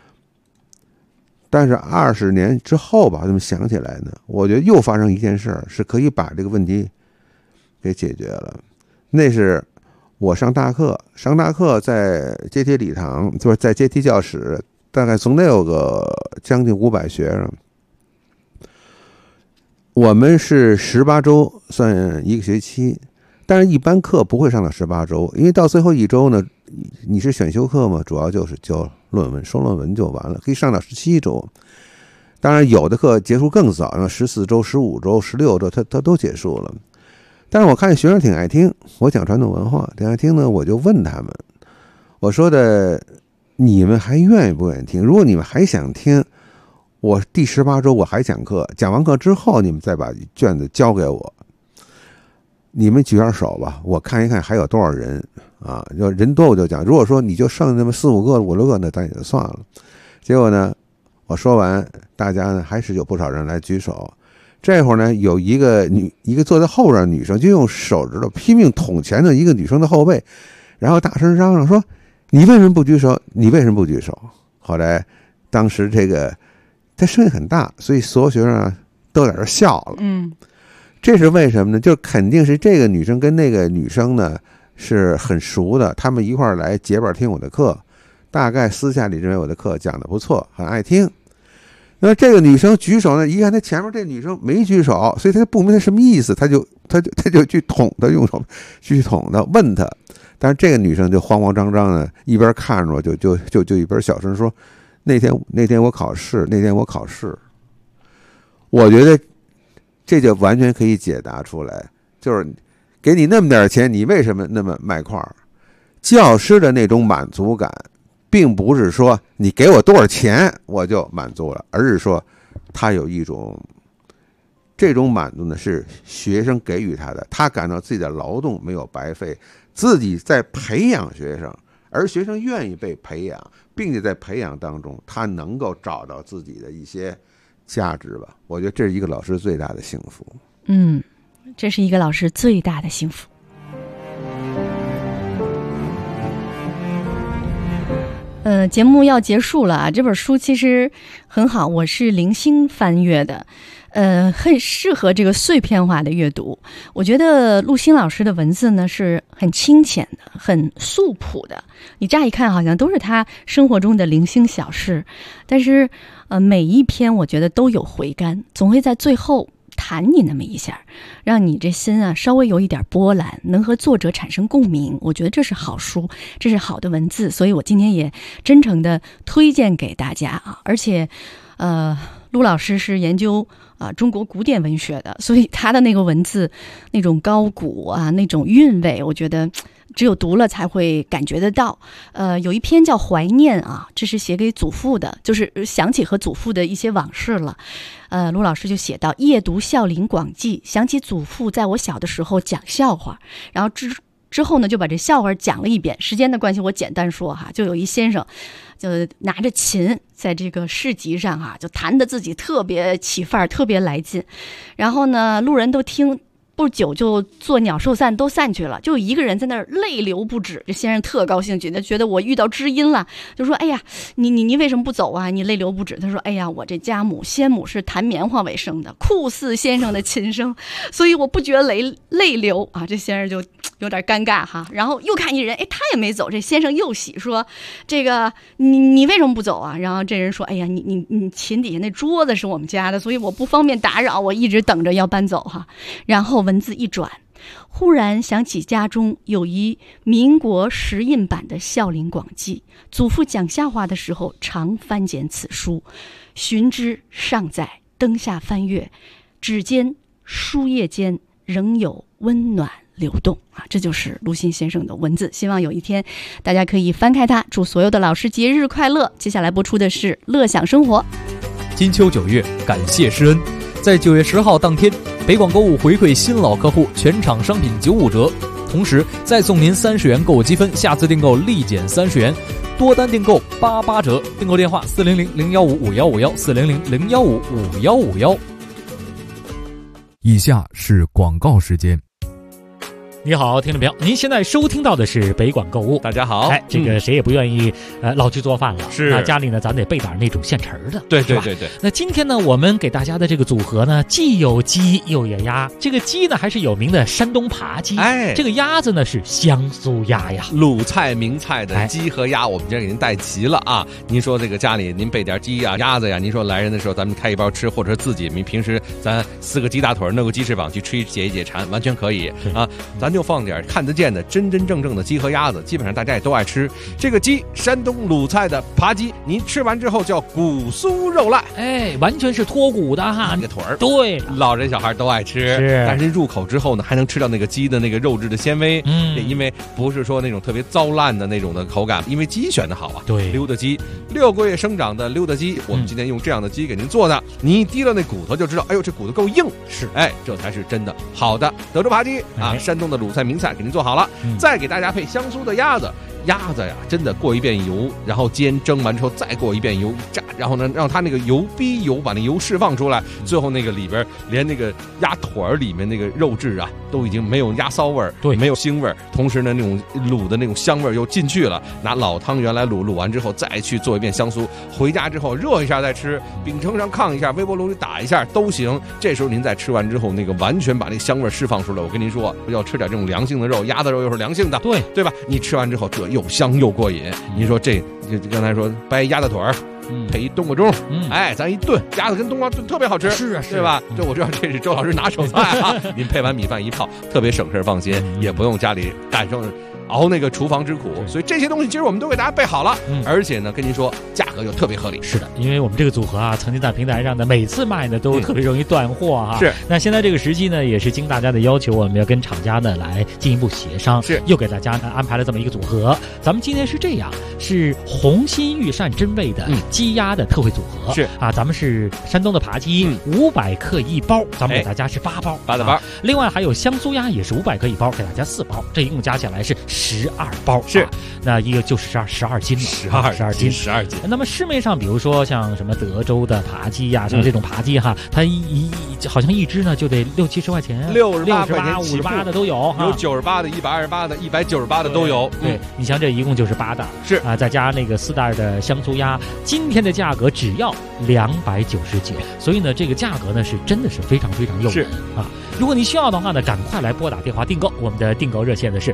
但是20年之后吧，这么想起来呢，我觉得又发生一件事儿，是可以把这个问题给解决了。那是我上大课在阶梯礼堂，就是在阶梯教室，大概总得有个将近500学生。我们是18周算一个学期。但是，一般课不会上到18周，因为到最后一周呢，你是选修课嘛，主要就是教论文、收论文就完了，可以上到17周。当然，有的课结束更早，14周、15周、16周，它都结束了。但是我看学生挺爱听，我讲传统文化，挺爱听呢，我就问他们，我说的，你们还愿意不愿意听？如果你们还想听，我第18周我还讲课，讲完课之后，你们再把卷子交给我。你们举下手吧，我看一看还有多少人啊？要人多我就讲，如果说你就剩那么4、5个、5、6个，那咱也就算了。结果呢，我说完，大家呢还是有不少人来举手。这会儿呢，有一个坐在后边的女生，就用手指头拼命捅前头一个女生的后背，然后大声嚷嚷说：“你为什么不举手？你为什么不举手？”后来，当时这个他声音很大，所以所有学生啊都在这笑了。这是为什么呢？就肯定是这个女生跟那个女生呢是很熟的，他们一块儿来结伴听我的课，大概私下里认为我的课讲的不错，很爱听。那这个女生举手呢，一看她前面这女生没举手，所以她不明白什么意思，她就去捅她，用手去捅她，问她。但是这个女生就慌慌张张的，一边看着就一边小声说：“那天我考试，我觉得。”这就完全可以解答出来，就是给你那么点钱，你为什么那么卖块儿？教师的那种满足感，并不是说你给我多少钱我就满足了，而是说他有一种这种满足呢是学生给予他的，他感到自己的劳动没有白费，自己在培养学生，而学生愿意被培养，并且在培养当中他能够找到自己的一些价值吧，我觉得这是一个老师最大的幸福。 这是一个老师最大的幸福。节目要结束了啊，这本书其实很好，我是零星翻阅的，很适合这个碎片化的阅读。我觉得陆星老师的文字呢是很清浅的，很素朴的，你乍一看好像都是他生活中的零星小事，但是每一篇我觉得都有回甘，总会在最后弹你那么一下，让你这心啊稍微有一点波澜，能和作者产生共鸣。我觉得这是好书，这是好的文字，所以我今天也真诚的推荐给大家啊。而且陆老师是研究中国古典文学的，所以他的那个文字那种高古啊，那种韵味，我觉得只有读了才会感觉得到。有一篇叫《怀念》啊，这是写给祖父的，就是想起和祖父的一些往事了。陆老师就写到：夜读《孝陵广记》，想起祖父在我小的时候讲笑话，然后之后呢，就把这笑话讲了一遍。时间的关系，我简单说哈，就有一先生，就拿着琴在这个市集上哈，就弹得自己特别起范儿，特别来劲。然后呢，路人都听。不久就做鸟兽散都散去了，就一个人在那儿泪流不止。这先生特高兴，觉得我遇到知音了，就说：“哎呀，你为什么不走啊？你泪流不止。”他说：“哎呀，我这家母先母是弹棉花为生的，酷似先生的琴声，所以我不觉泪流啊。”这先生就有点尴尬哈。然后又看一人，哎，他也没走。这先生又喜说：“这个你为什么不走啊？”然后这人说：“哎呀，你琴底下那桌子是我们家的，所以我不方便打扰，我一直等着要搬走哈。”然后文字一转，忽然想起家中有一民国石印版的《孝陵广记》，祖父讲笑话的时候常翻检此书，寻之尚在，灯下翻阅，指尖书页间仍有温暖流动啊！这就是陆心先生的文字，希望有一天大家可以翻开它。祝所有的老师节日快乐！接下来播出的是乐享生活。 金秋9月，感谢施恩。在9月10号当天，北广购物回馈新老客户全场商品95折，同时再送您30元购物积分，下次订购立减30元，多单订购88折。订购电话400-015-5151，400-015-5151。以下是广告时间。 你好，听众朋友，您现在收听到的是北广购物。 大家好， 这个谁也不愿意老去做饭了， 是那家里呢，咱得备点那种现成的， 对。 那今天呢，我们给大家的这个组合呢，既有鸡又有鸭。这个鸡呢，还是有名的山东扒鸡，这个鸭子呢是香酥鸭呀， 鲁菜名菜的鸡和鸭，我们今天给您带齐了啊。您说这个家里您备点鸡呀、鸭子呀，您说来人的时候咱们开一包吃，或者是自己平时咱撕个鸡大腿，弄个鸡翅膀去吃解一解馋，完全可以啊。咱就放点看得见的真真正正的鸡和鸭子，基本上大家也都爱吃。这个鸡，山东鲁菜的扒鸡，您吃完之后叫骨酥肉烂， 完全是脱骨的哈， 那个腿儿， 对， 老人小孩都爱吃。但是入口之后呢，还能吃到那个鸡的那个肉质的纤维，因为不是说那种特别糟烂的那种的口感，因为鸡选的好啊， 对， 溜达鸡，6个月生长的溜达鸡，我们今天用这样的鸡给您做的，你一提了那骨头就知道，哎呦，这骨头够硬， 是， 这才是真的好的德州扒鸡啊，山东的鲁菜名菜给您做好了，再给大家配香酥的鸭子。鸭子呀，真的过一遍油，然后煎蒸完之后再过一遍油炸，然后呢，让它那个油逼油把那油释放出来，最后那个里边连那个鸭腿儿里面那个肉质啊，都已经没有鸭骚味儿， 对， 没有腥味儿，同时呢，那种卤的那种香味儿又进去了。拿老汤圆来卤完之后，再去做一遍香酥，回家之后热一下再吃，饼铛上炕一下，微波炉里打一下都行。这时候您再吃完之后，那个完全把那个香味儿释放出来。我跟您说，要吃点这种良性的肉，鸭子肉又是良性的，对吧？你吃完之后，这又香又过瘾。您说这刚才说掰鸭子腿儿。配一冬瓜盅，咱一炖鸭子跟冬瓜炖特别好吃， 是， 对吧？这我知道这是周老师拿手菜啊。您配完米饭一泡，特别省事放心，也不用家里赶上熬那个厨房之苦，所以这些东西其实我们都给大家备好了，而且呢，跟您说价格又特别合理。 是的，因为我们这个组合啊，曾经在平台上的每次卖呢都特别容易断货哈。 是， 那现在这个时期呢，也是经大家的要求，我们要跟厂家呢来进一步协商， 是， 又给大家呢安排了这么一个组合。咱们今天是这样，是红心御膳真味的鸡鸭的特惠组合， 是啊，咱们是山东的扒鸡，500克一包，咱们给大家是8包 ，8包。 另外还有香酥鸭也是500克一包，给大家4包，这一共加起来是12包， 是， 那一个就是12斤了，12斤。那么市面上比如说像什么德州的扒鸡呀，像这种扒鸡哈，它好像一只呢就得60-70块钱 ，68块钱 ，58的都有， 有98的、128的、198的都有。 对，你像这一共就是8袋， 是啊，再加那个4袋的香酥鸭，今天的价格只要299，所以呢，这个价格呢是真的是非常非常诱人啊。如果你需要的话呢，赶快来拨打电话订购，我们的订购热线呢是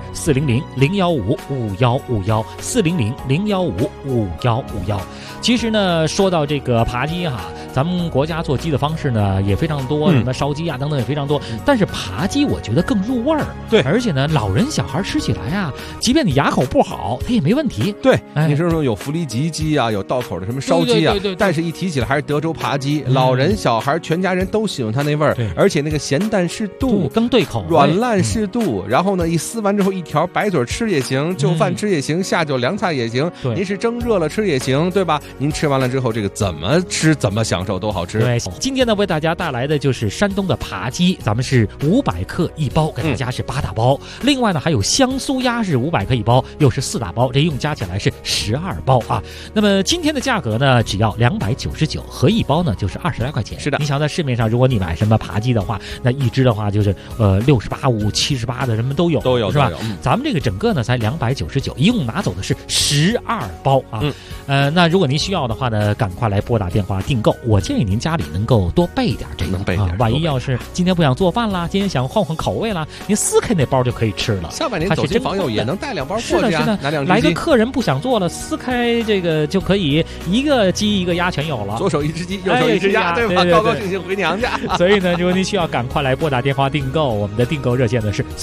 400-015-5151，400-015-5151。其实呢，说到这个扒鸡哈，咱们国家做鸡的方式呢也非常多，什么烧鸡啊等等也非常多，但是扒鸡我觉得更入味儿。 对， 而且呢，老人小孩吃起来啊，即便你牙口不好，它也没问题。 对，你说有福利吉鸡啊，有道口的什么烧鸡啊，但是一提起来还是德州扒鸡，老人小孩全家人都喜欢它那味儿，而且那个咸淡是肚， 更对口， 软烂是肚。然后呢，一撕完之后，一条白嘴吃也行，就饭吃也行，下酒凉菜也行。您是蒸热了吃也行，对吧？您吃完了之后，这个怎么吃怎么享受都好吃。 对，今天呢为大家带来的就是山东的扒鸡，咱们是500克一包，给大家是8大包。另外呢还有香酥鸭是500克一包，又是4大包，这一共加起来是12包啊。那么今天的价格呢只要299，合一包呢就是20来块钱。 是的， 你想在市面上，如果你买什么扒鸡的话，那一只的话就是68、5、78的什么都有，是吧？咱们这个整个呢才299，一共拿走的是12包啊。那如果您需要的话呢，赶快来拨打电话订购。我建议您家里能够多备点这个， 能备点。 万一要是今天不想做饭啦，今天想换换口味啦，您撕开那包就可以吃了。 下半年走亲访友也能带2包过去啊。 是的， 拿2只鸡。 来个客人不想做了，撕开这个就可以一个鸡一个鸭全有了， 左手1只鸡，右手1只鸭，对吧？高高兴兴回娘家。 所以呢，如果您需要，赶快来拨打电话订购。我们的订购热线呢是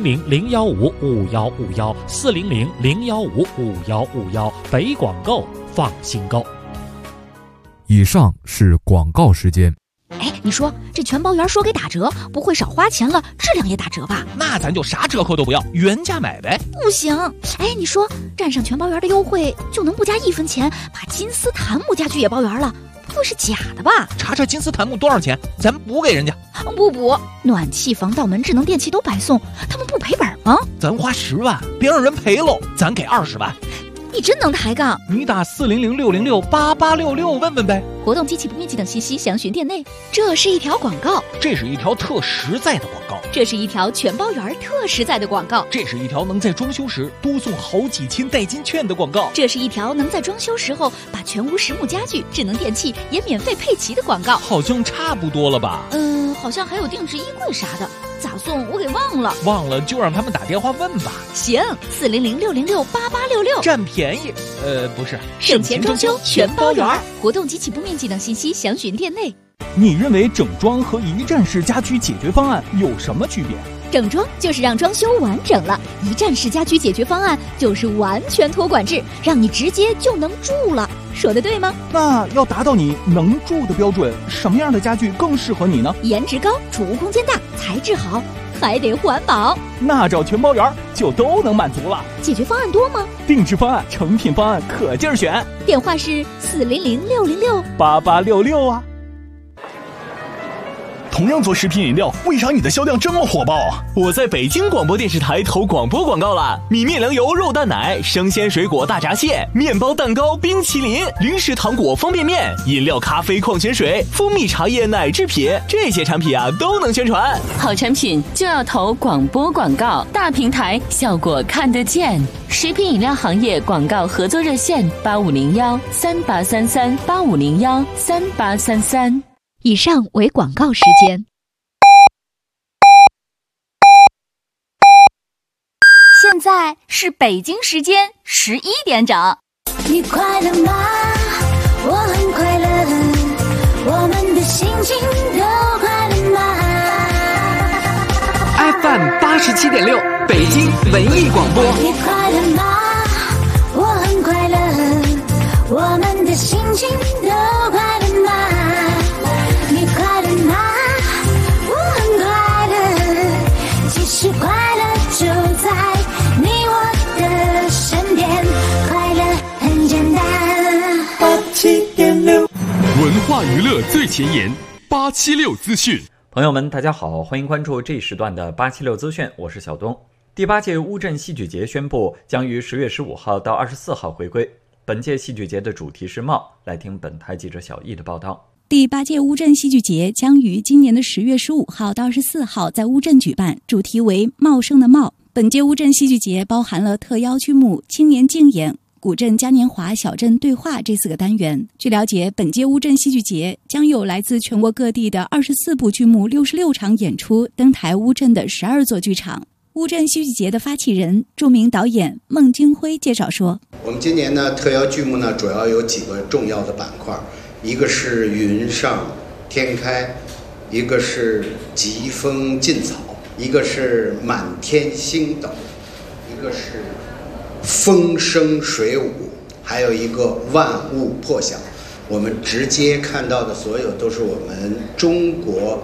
400-015-5151，400-015-5151，北广购放心购。 以上是广告时间。 哎，你说这全包圆说给打折，不会少花钱了，质量也打折吧？ 那咱就啥折扣都不要，原价买呗。 不行，哎，你说占上全包圆的优惠，就能不加1分钱把金丝檀木家具也包圆了？不会是假的吧？ 查查金丝檀木多少钱，咱补给人家。 不补，暖气、防盗门、智能电器都白送，他们不赔本吗？ 咱花10万，别让人赔喽，咱给20万。 你真能抬杠！ 你打400-606-8866问问呗。 活动机器不面积等信息详询店内。这是一条广告， 这是一条特实在的广告， 这是一条全包圆特实在的广告， 这是一条能在装修时多送好几千代金券的广告， 这是一条能在装修时候把全屋实木家具、智能电器也免费配齐的广告。 好像差不多了吧？ 好像还有定制衣柜啥的，咋送我给忘了。 忘了就让他们打电话问吧。 行，400-606-8866， 占便宜。不是， 省钱装修全包圆。活动及起步面积等信息详询店内。 你认为整装和一站式家居解决方案有什么区别？ 整装就是让装修完整了，一站式家居解决方案就是完全托管制，让你直接就能住了。说的对吗？ 那要达到你能住的标准，什么样的家具更适合你呢？ 颜值高，储物空间大，材质好，还得环保。 那找全包圆就都能满足了。 解决方案多吗？ 定制方案、成品方案可劲儿选。 电话是 400-606-8866啊。 同样做食品饮料，为啥你的销量这么火爆啊？ 我在北京广播电视台投广播广告了，米面粮油肉蛋奶、生鲜水果大闸蟹、面包蛋糕、冰淇淋、零食糖果方便面、饮料咖啡矿泉水、蜂蜜茶叶奶制品，这些产品啊都能宣传。 好产品就要投广播广告，大平台效果看得见。食品饮料行业广告合作热线8501-3833-8501-3833。 以上为广告时间。现在是北京时间11点整。 你快乐吗？我很快乐，我们的心情都快乐吗 ？FM 87.6，北京文艺广播。 你快乐吗？我很快乐，我们的心情都快乐吗？你快乐吗？我很快乐，其实快乐就在你我的身边，快乐很简单。 87.6，文化娱乐最前沿，876资讯。 朋友们，大家好，欢迎关注这一时段的876资讯，我是小东。第8届乌镇戏剧节宣布将于10月15号到24号回归。本届戏剧节的主题是茂，来听本台记者小易的报道。 第8届乌镇戏剧节将于今年的10月15号到24号在乌镇举办，主题为茂盛的茂。本届乌镇戏剧节包含了特邀剧目、青年竞演、古镇嘉年华、小镇对话这4个单元。据了解，本届乌镇戏剧节将有来自全国各地的24部剧目、66场演出登台乌镇的12座剧场。乌镇戏剧节的发起人、著名导演孟京辉介绍说：“ 我们今年呢，特邀剧目呢，主要有几个重要的板块，一个是云上天开，一个是疾风劲草，一个是满天星斗，一个是风生水舞，还有一个万物破晓。我们直接看到的所有都是我们中国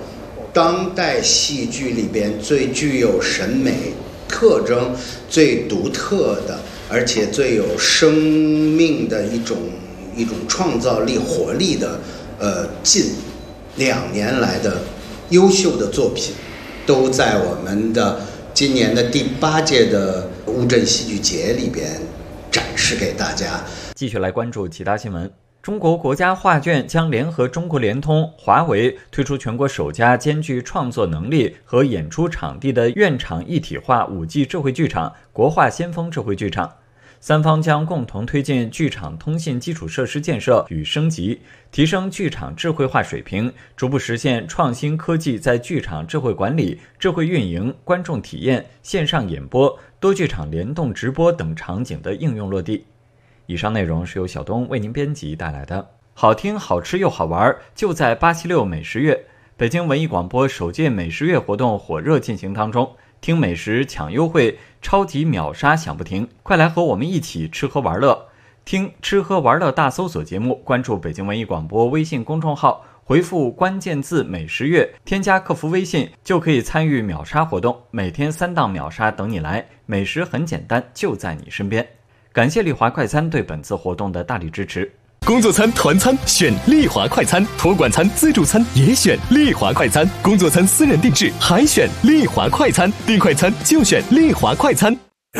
当代戏剧里边最具有审美特征、最独特的，而且最有生命的一种创造力、活力的，近2年来的优秀的作品，都在我们的今年的第8届的乌镇戏剧节里边展示给大家。 继续来关注其他新闻。中国国家画卷将联合中国联通、华为推出全国首家兼具创作能力和演出场地的院场一体化 5G 智慧剧场——国画先锋智慧剧场。三方将共同推进剧场通信基础设施建设与升级，提升剧场智慧化水平，逐步实现创新科技在剧场智慧管理、智慧运营、观众体验、线上演播、多剧场联动直播等场景的应用落地。以上内容是由小东为您编辑带来的，好听、好吃又好玩，就在876美食月。北京文艺广播首届美食月活动火热进行当中，听美食抢优惠，超级秒杀响不停，快来和我们一起吃喝玩乐。听吃喝玩乐大搜索节目，关注北京文艺广播微信公众号，回复关键字美食月，添加客服微信就可以参与秒杀活动，每天3档秒杀等你来，美食很简单，就在你身边。感谢丽华快餐对本次活动的大力支持。 工作餐、团餐选丽华快餐，托管餐、自助餐也选丽华快餐，工作餐私人定制还选丽华快餐，订快餐就选丽华快餐。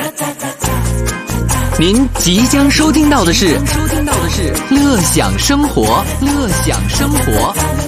您即将收听到的是乐享生活，乐享生活。